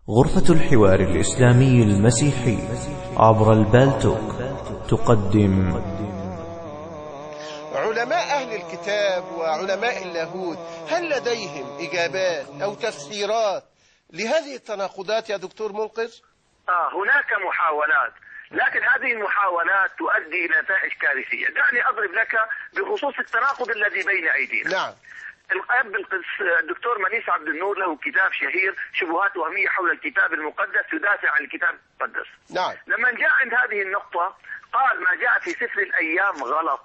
غرفة الحوار الإسلامي المسيحي عبر البالتوك تقدم علماء أهل الكتاب وعلماء اللاهوت، هل لديهم إجابات أو تفسيرات لهذه التناقضات يا دكتور منقذ؟ هناك محاولات، لكن هذه المحاولات تؤدي إلى نتائج كارثية. دعني أضرب لك بخصوص التناقض الذي بين أيدينا. نعم. الأب الدكتور منيس عبد النور له كتاب شهير شبهات وهمية حول الكتاب المقدس، يدافع عن الكتاب المقدس. نعم. لما جاء عند هذه النقطة قال ما جاء في سفر الأيام غلط،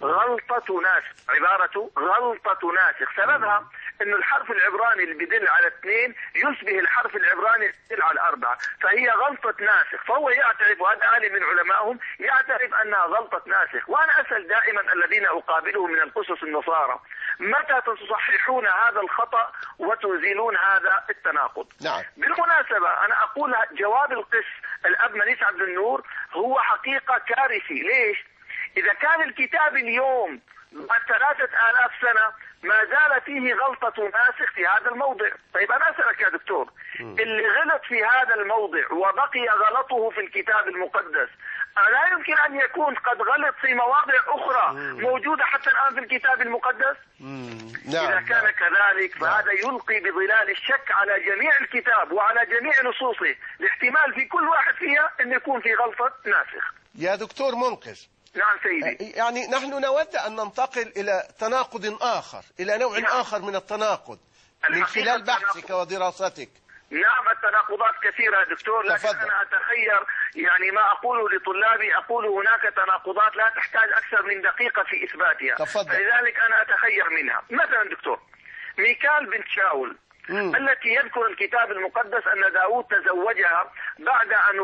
غلطة ناسخ، عبارته غلطة ناسخ. سببها انه الحرف العبراني اللي بيدل على 2 يشبه الحرف العبراني اللي بيدل على 4، فهي غلطة ناسخ. فهو يعترف، وهذا عالم من علمائهم يعترف انها غلطة ناسخ. وانا اسأل دائما الذين اقابلهم من القسس النصارى، متى تصححون هذا الخطأ وتزيلون هذا التناقض؟ نعم. بالمناسبة انا اقول جواب القس الاب منيس عبد النور هو حقيقة كارثي. ليش؟ إذا كان الكتاب اليوم بعد 3000 سنة ما زال فيه غلطة ناسخ في هذا الموضع، طيب أنا أسألك يا دكتور، اللي غلط في هذا الموضع وبقي غلطه في الكتاب المقدس، لا يمكن أن يكون قد غلط في مواضع أخرى موجودة حتى الآن في الكتاب المقدس؟ نعم. إذا كان كذلك فهذا يلقي بظلال الشك على جميع الكتاب وعلى جميع نصوصه، الاحتمال في كل واحد فيها أن يكون في غلطة ناسخ. يا دكتور منقذ، نعم سيدي. يعني نحن نود أن ننتقل إلى تناقض آخر، إلى نوع آخر من التناقض من خلال بحثك ودراستك. نعم، التناقضات كثيرة يا دكتور، لكن أنا أتخير يعني ما أقوله لطلابي أقول هناك تناقضات لا تحتاج أكثر من دقيقة في إثباتها. تفضل. فلذلك أنا أتخير منها. مثلا دكتور، ميكال بنت شاول التي يذكر الكتاب المقدس أن داود تزوجها بعد أن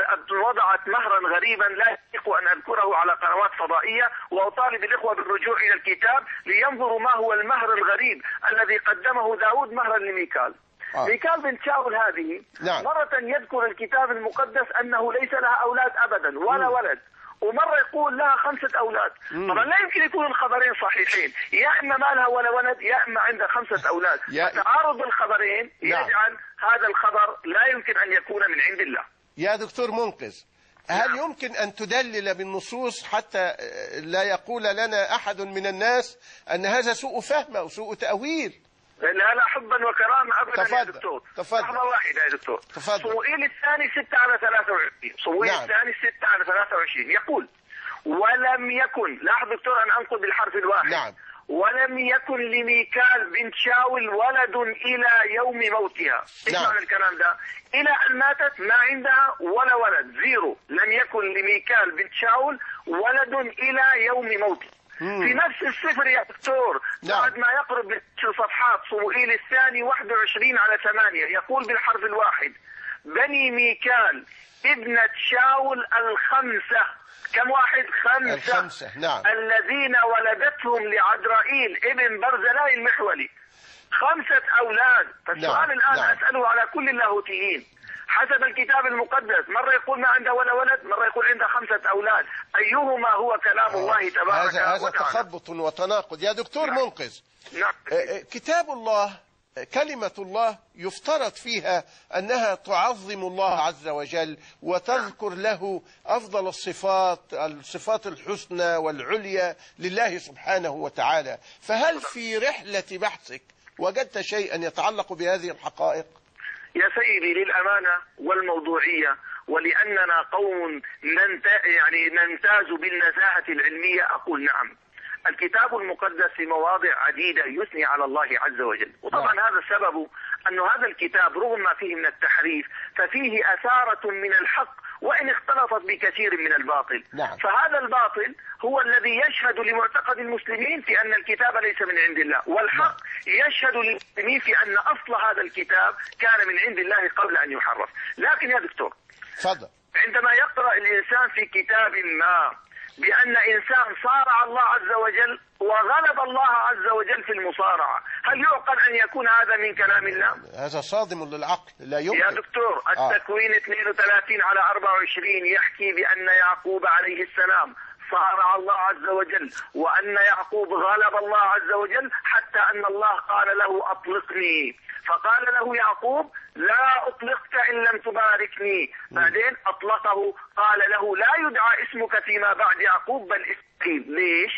وضعت مهرا غريبا لا يحق أن أذكره على قنوات فضائية، وأطالب الإخوة بالرجوع إلى الكتاب لينظروا ما هو المهر الغريب الذي قدمه داود مهرا لميكال. ميكال بنت شاول هذه نعم. مرة يذكر الكتاب المقدس أنه ليس لها أولاد أبدا ولا ولد، ومرة يقول لها 5 أولاد. طبعا لا يمكن يكون الخبرين صحيحين، يا إما ما لها ولا ولد يا إما عندها 5 أولاد. تعارض الخبرين يجعل هذا الخبر لا يمكن أن يكون من عند الله. يا دكتور منقذ، هل يمكن أن تدلل بالنصوص حتى لا يقول لنا أحد من الناس أن هذا سوء فهم أو سوء تأويل؟ لا حبا وكرامة أبدا. تفضل. يا دكتور تفضل. لحظة واحدة يا دكتور. تفضل. صموئيل الثاني 6:23. صموئيل نعم. الثاني 6:23 يقول ولم يكن، لاحظ دكتور أنا أنقل بالحرف الواحد. نعم. ولم يكن لميكال بنت شاول ولد إلى يوم موتها. إيش نعم. معنى الكلام ده؟ إلى أن ماتت ما عندها ولا ولد، زيرو. لم يكن لميكال بنت شاول ولد إلى يوم موتها. في نفس السفر يا دكتور بعد ما يقرب من 10 صفحات صموئيل الثاني 21:8 يقول بالحرف الواحد بني ميكال ابنة شاول 5. كم واحد؟ 5. 5. نعم. الذين ولدتهم لعدرائيل ابن برزلاي المحولي. 5 أولاد. فالسؤال نعم. الآن نعم. أسأله على كل اللاهوتيين حسب الكتاب المقدس، مرة يقول ما عنده ولا ولد، مرة يقول عنده 5 أولاد، أيهما هو كلام الله تبارك وتعالى؟ هذا تخبط وتناقض يا دكتور منقذ. نعم. كتاب الله، كلمة الله يفترض فيها أنها تعظم الله عز وجل وتذكر له أفضل الصفات الحسنى والعليا لله سبحانه وتعالى، فهل في رحلة بحثك وجدت شيئا يتعلق بهذه الحقائق؟ يا سيدي للأمانة والموضوعية، ولأننا قوم نمتاز بالنزاهة العلمية، أقول نعم. الكتاب المقدس في مواضع عديدة يثني على الله عز وجل، وطبعا هذا السبب أن هذا الكتاب رغم ما فيه من التحريف ففيه أثارة من الحق وإن اختلطت بكثير من الباطل. نعم. فهذا الباطل هو الذي يشهد لمعتقد المسلمين في أن الكتاب ليس من عند الله، والحق يشهد للمسلمين في أن أصل هذا الكتاب كان من عند الله قبل أن يحرف. لكن يا دكتور فضل. عندما يقرأ الإنسان في كتاب ما بأن إنسان صارع الله عز وجل وغلب الله عز وجل في المصارعة، هل يعقل أن يكون هذا من كلام الله؟ هذا صادم للعقل، لا يمكن. يا دكتور التكوين 32:24 يحكي بأن يعقوب عليه السلام صارع الله عز وجل، وأن يعقوب غلب الله عز وجل، حتى أن الله قال له أطلقني، فقال له يعقوب لا أطلقت إن لم تباركني. بعدين أطلقه، قال له لا يدعى اسمك فيما بعد يعقوب بل إسرائيل. ليش؟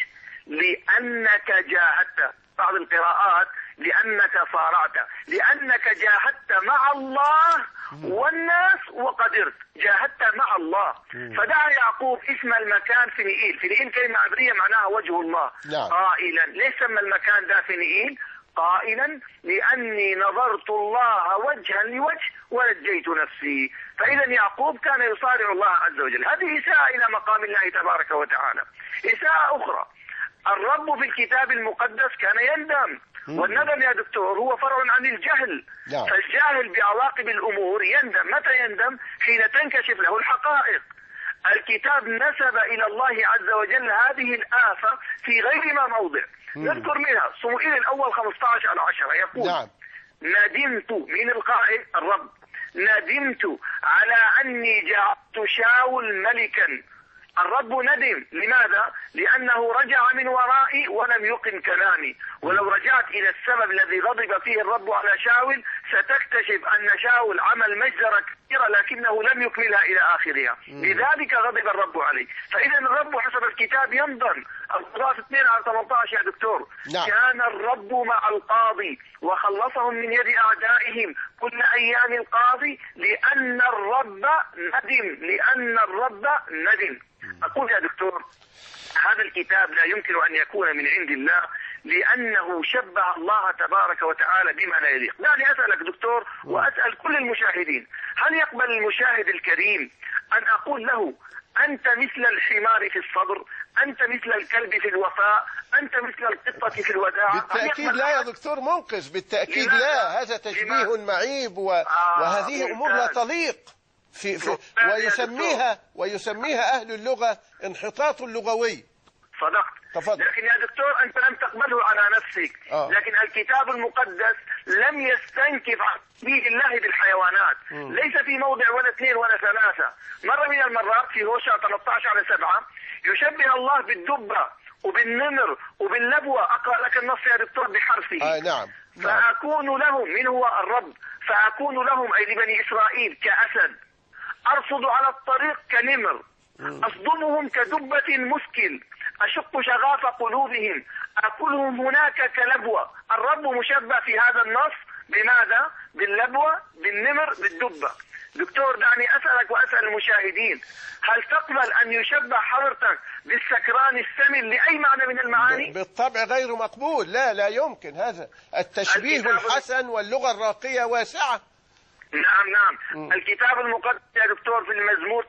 لأنك جاهدت. بعض القراءات لأنك صارعت، لأنك جاهدت مع الله والناس وقدرت، جاهدت مع الله. فدعا يعقوب اسم المكان فنيئيل. فنيئيل كلمة عبرية معناها وجه الله. قائلا، ليش سمى المكان ده فنيئيل؟ قائلا لأني نظرت الله وجها لوجه ونجيت نفسي. فإذا يعقوب كان يصارع الله عز وجل. هذه إساءة إلى مقام الله تبارك وتعالى. إساءة أخرى، الرب في الكتاب المقدس كان يندم، والندم يا دكتور هو فرع عن الجهل. فالجاهل بعواقب الأمور يندم. متى يندم؟ حين تنكشف له الحقائق. الكتاب نسب إلى الله عز وجل هذه الآفة في غير ما موضع. نذكر منها صموئيل الأول 15:10 يقول ندمت، من القائل الرب، ندمت على أني جعلت شاول ملكا. الرب ندم. لماذا؟ لأنه رجع من ورائي ولم يقم كلامي. ولو رجعت إلى السبب الذي غضب فيه الرب على شاول ستكتشف أن شاول عمل مجزرة كثيرة لكنه لم يكملها إلى آخرها. لذلك غضب الرب عليه. فإذا الرب حسب الكتاب ينظر. القضاء 2:18 يا دكتور. كان الرب مع القاضي وخلصهم من يد أعدائهم كل أيام القاضي لأن الرب ندم. لأن الرب ندم. أقول يا دكتور هذا الكتاب لا يمكن أن يكون من عند الله، لأنه شبه الله تبارك وتعالى بما لا يليق. دعني أسألك دكتور وأسأل كل المشاهدين، هل يقبل المشاهد الكريم أن أقول له أنت مثل الحمار في الصبر، أنت مثل الكلب في الوفاء، أنت مثل القطة في الوداع؟ بالتأكيد لا يا دكتور منقذ، بالتأكيد لا. هذا تشبيه معيب وهذه أمور لا تليق في ويسميها أهل اللغة انحطاط لغوي. صدقت. تفضل. لكن يا دكتور أنت لم تقبله على نفسك. لكن الكتاب المقدس لم يستنكف عن تشبيه الله بالحيوانات. ليس في موضع ولا 2 ولا 3. مرة من المرات في هوشع 13:7 يشبه الله بالدبة وبالنمر وباللبوة. أقرأ لك النص يا دكتور بحرفه. نعم. فأكون لهم، من هو الرب، فأكون لهم أي لبني إسرائيل كأسد، أرصد على الطريق كنمر، أصدمهم كدبة مسكل، أشق شغاف قلوبهم، أكلهم هناك كلبوة. الرب مشبه في هذا النص بماذا؟ باللبوة، بالنمر، بالدبة. دكتور دعني أسألك وأسأل المشاهدين، هل تقبل أن يشبه حضرتك بالسكران السمن لأي معنى من المعاني؟ بالطبع غير مقبول. لا يمكن. هذا التشبيه الحسن واللغة الراقية واسعة. نعم. الكتاب المقدس يا دكتور في المزمور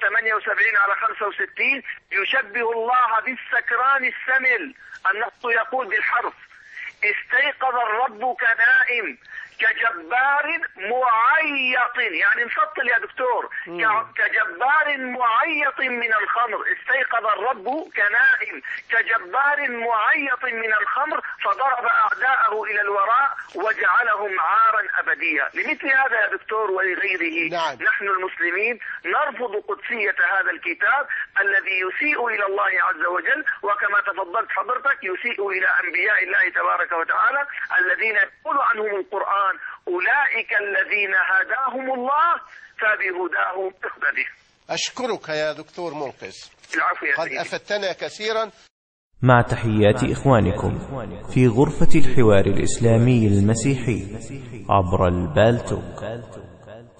78:65 يشبه الله بالسكران السمل. النص يقول بالحرف: استيقظ الرب كنائم كجبار معيط، يعني انفصل يا دكتور، كجبار معيط من الخمر. استيقظ الرب كنائم كجبار معيط من الخمر فضرب أعداءه إلى الوراء وجعلهم عارا أبديا. لمثل هذا يا دكتور ولغيره نحن المسلمين نرفض قدسية هذا الكتاب الذي يسيء إلى الله عز وجل، وكما تفضلت حضرتك يسيء إلى أنبياء الله تبارك وتعالى الذين يقول عنهم القرآن أولئك الذين هداهم الله فبهداه اقتده. أشكرك يا دكتور منقذ. العفو يا قد سيدي. أفدتنا كثيرا. مع تحيات إخوانكم في غرفة الحوار الإسلامي المسيحي عبر البالتوك.